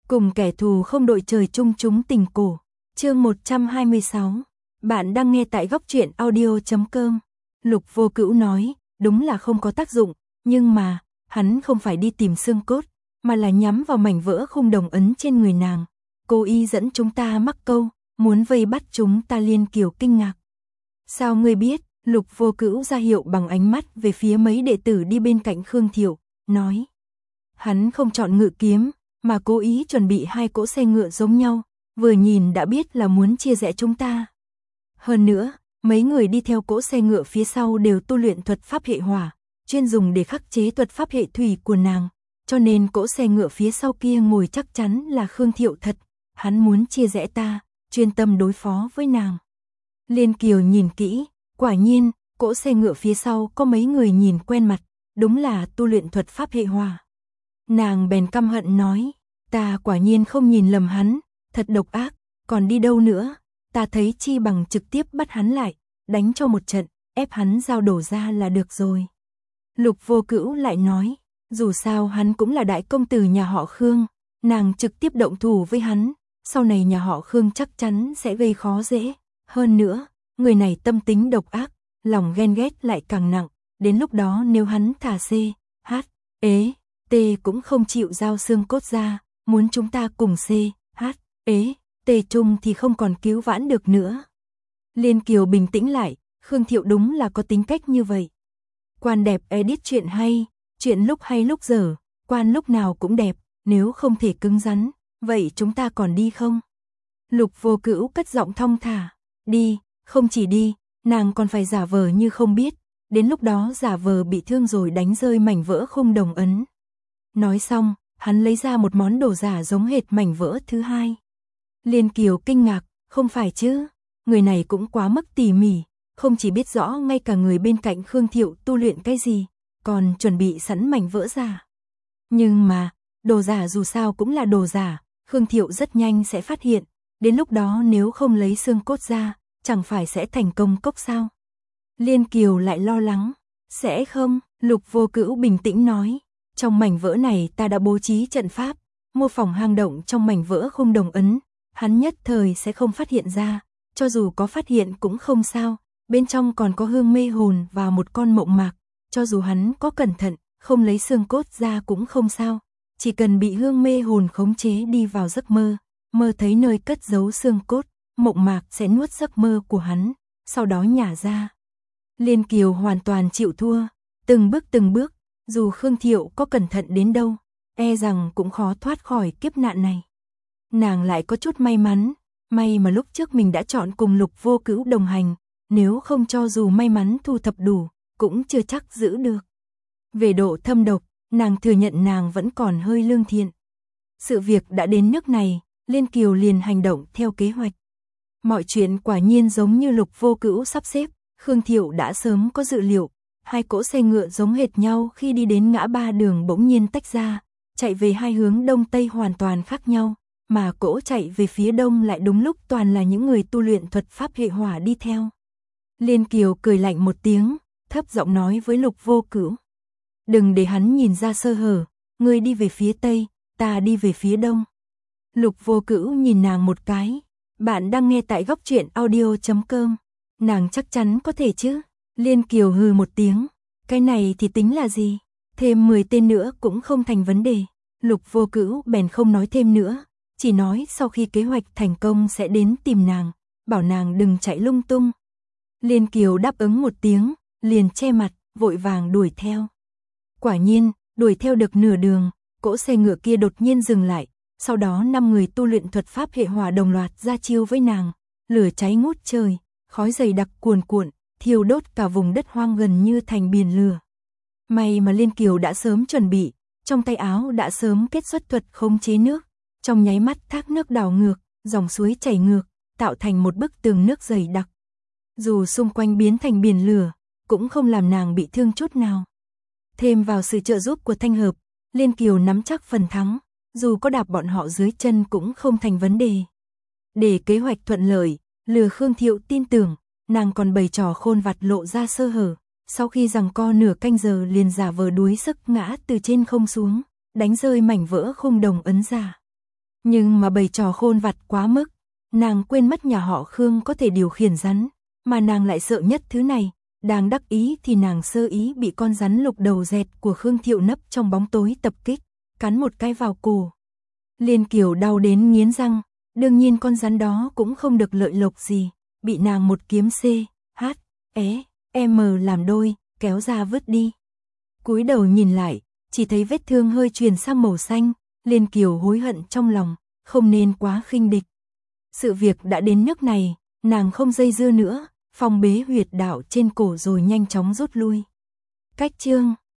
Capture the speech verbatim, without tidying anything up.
Cùng kẻ thù không đội trời chung chúng tình cổ. Chương một trăm hai mươi sáu. Bạn đang nghe tại góc truyện audio chấm com. Lục Vô Cữu nói, đúng là không có tác dụng, nhưng mà, hắn không phải đi tìm xương cốt, mà là nhắm vào mảnh vỡ khung đồng ấn trên người nàng. Cố ý dẫn chúng ta mắc câu, muốn vây bắt chúng ta. Liên Kiều kinh ngạc. Sao ngươi biết? Lục Vô Cữu ra hiệu bằng ánh mắt về phía mấy đệ tử đi bên cạnh Khương Thiệu, nói. Hắn không chọn ngự kiếm, mà cố ý chuẩn bị hai cỗ xe ngựa giống nhau, vừa nhìn đã biết là muốn chia rẽ chúng ta. Hơn nữa, mấy người đi theo cỗ xe ngựa phía sau đều tu luyện thuật pháp hệ hỏa, chuyên dùng để khắc chế thuật pháp hệ thủy của nàng, cho nên cỗ xe ngựa phía sau kia ngồi chắc chắn là Khương Thiệu thật, hắn muốn chia rẽ ta, chuyên tâm đối phó với nàng. Liên Kiều nhìn kỹ, quả nhiên, cỗ xe ngựa phía sau có mấy người nhìn quen mặt, đúng là tu luyện thuật pháp hệ hỏa. Nàng bèn căm hận nói, ta quả nhiên không nhìn lầm hắn, thật độc ác, còn đi đâu nữa, ta thấy chi bằng trực tiếp bắt hắn lại, đánh cho một trận, ép hắn giao đổ ra là được rồi. Lục Vô Cữu lại nói, dù sao hắn cũng là đại công tử nhà họ Khương, nàng trực tiếp động thủ với hắn, sau này nhà họ Khương chắc chắn sẽ gây khó dễ. Hơn nữa, người này tâm tính độc ác, lòng ghen ghét lại càng nặng, đến lúc đó nếu hắn thả C, H, ế, T cũng không chịu giao xương cốt ra, muốn chúng ta cùng C, H, ế, T chung thì không còn cứu vãn được nữa. Liên Kiều bình tĩnh lại, Khương Thiệu đúng là có tính cách như vậy. Quan đẹp edit chuyện hay, chuyện lúc hay lúc dở, quan lúc nào cũng đẹp, nếu không thể cứng rắn, vậy chúng ta còn đi không? Lục Vô Cữu cất giọng thong thả, đi, không chỉ đi, nàng còn phải giả vờ như không biết, đến lúc đó giả vờ bị thương rồi đánh rơi mảnh vỡ khung đồng ấn. Nói xong, hắn lấy ra một món đồ giả giống hệt mảnh vỡ thứ hai. Liên Kiều kinh ngạc, không phải chứ, người này cũng quá mức tỉ mỉ, không chỉ biết rõ ngay cả người bên cạnh Khương Thiệu tu luyện cái gì, còn chuẩn bị sẵn mảnh vỡ giả. Nhưng mà, đồ giả dù sao cũng là đồ giả, Khương Thiệu rất nhanh sẽ phát hiện, đến lúc đó nếu không lấy xương cốt ra, chẳng phải sẽ thành công cốc sao? Liên Kiều lại lo lắng, sẽ không, Lục Vô Cữu bình tĩnh nói, trong mảnh vỡ này ta đã bố trí trận pháp, mô phỏng hang động trong mảnh vỡ khung đồng ấn, hắn nhất thời sẽ không phát hiện ra, cho dù có phát hiện cũng không sao, bên trong còn có hương mê hồn và một con mộng mạc, cho dù hắn có cẩn thận, không lấy xương cốt ra cũng không sao, chỉ cần bị hương mê hồn khống chế đi vào giấc mơ, mơ thấy nơi cất giấu xương cốt, mộng mạc sẽ nuốt giấc mơ của hắn, sau đó nhả ra. Liên Kiều hoàn toàn chịu thua, từng bước từng bước, dù Khương Thiệu có cẩn thận đến đâu, e rằng cũng khó thoát khỏi kiếp nạn này. Nàng lại có chút may mắn, may mà lúc trước mình đã chọn cùng Lục Vô Cữu đồng hành, nếu không cho dù may mắn thu thập đủ, cũng chưa chắc giữ được. Về độ thâm độc, nàng thừa nhận nàng vẫn còn hơi lương thiện. Sự việc đã đến nước này, Liên Kiều liền hành động theo kế hoạch. Mọi chuyện quả nhiên giống như Lục Vô Cữu sắp xếp, Khương Thiệu đã sớm có dự liệu, hai cỗ xe ngựa giống hệt nhau khi đi đến ngã ba đường bỗng nhiên tách ra, chạy về hai hướng đông tây hoàn toàn khác nhau, mà cỗ chạy về phía đông lại đúng lúc toàn là những người tu luyện thuật pháp hệ hỏa đi theo. Liên Kiều cười lạnh một tiếng, thấp giọng nói với Lục Vô Cữu. Đừng để hắn nhìn ra sơ hở, ngươi đi về phía tây, ta đi về phía đông. Lục Vô Cữu nhìn nàng một cái, bạn đang nghe tại góc truyện audio chấm com. Nàng chắc chắn có thể chứ. Liên Kiều hừ một tiếng, cái này thì tính là gì, thêm mười tên nữa cũng không thành vấn đề. Lục Vô Cữu bèn không nói thêm nữa, chỉ nói sau khi kế hoạch thành công sẽ đến tìm nàng, bảo nàng đừng chạy lung tung. Liên Kiều đáp ứng một tiếng, liền che mặt, vội vàng đuổi theo. Quả nhiên, đuổi theo được nửa đường, cỗ xe ngựa kia đột nhiên dừng lại, sau đó năm người tu luyện thuật pháp hệ hỏa đồng loạt ra chiêu với nàng, lửa cháy ngút trời, khói dày đặc cuồn cuộn, thiêu đốt cả vùng đất hoang gần như thành biển lửa. May mà Liên Kiều đã sớm chuẩn bị, trong tay áo đã sớm kết xuất thuật khống chế nước, trong nháy mắt thác nước đảo ngược, dòng suối chảy ngược, tạo thành một bức tường nước dày đặc. Dù xung quanh biến thành biển lửa, cũng không làm nàng bị thương chút nào. Thêm vào sự trợ giúp của Thanh Hợp, Liên Kiều nắm chắc phần thắng, dù có đạp bọn họ dưới chân cũng không thành vấn đề. Để kế hoạch thuận lợi, lừa Khương Thiệu tin tưởng, nàng còn bày trò khôn vặt lộ ra sơ hở, sau khi giằng co nửa canh giờ liền giả vờ đuối sức ngã từ trên không xuống, đánh rơi mảnh vỡ khung đồng ấn giả. Nhưng mà bày trò khôn vặt quá mức, nàng quên mất nhà họ Khương có thể điều khiển rắn, mà nàng lại sợ nhất thứ này, đang đắc ý thì nàng sơ ý bị con rắn lục đầu dẹt của Khương Thiệu nấp trong bóng tối tập kích, cắn một cái vào cổ. Liên Kiều đau đến nghiến răng, đương nhiên con rắn đó cũng không được lợi lộc gì, bị nàng một kiếm C, H, E, M làm đôi, kéo ra vứt đi. Cúi đầu nhìn lại, chỉ thấy vết thương hơi chuyển sang màu xanh, Liên Kiều hối hận trong lòng, không nên quá khinh địch. Sự việc đã đến nước này, nàng không dây dưa nữa, phong bế huyệt đạo trên cổ rồi nhanh chóng rút lui. Cách chương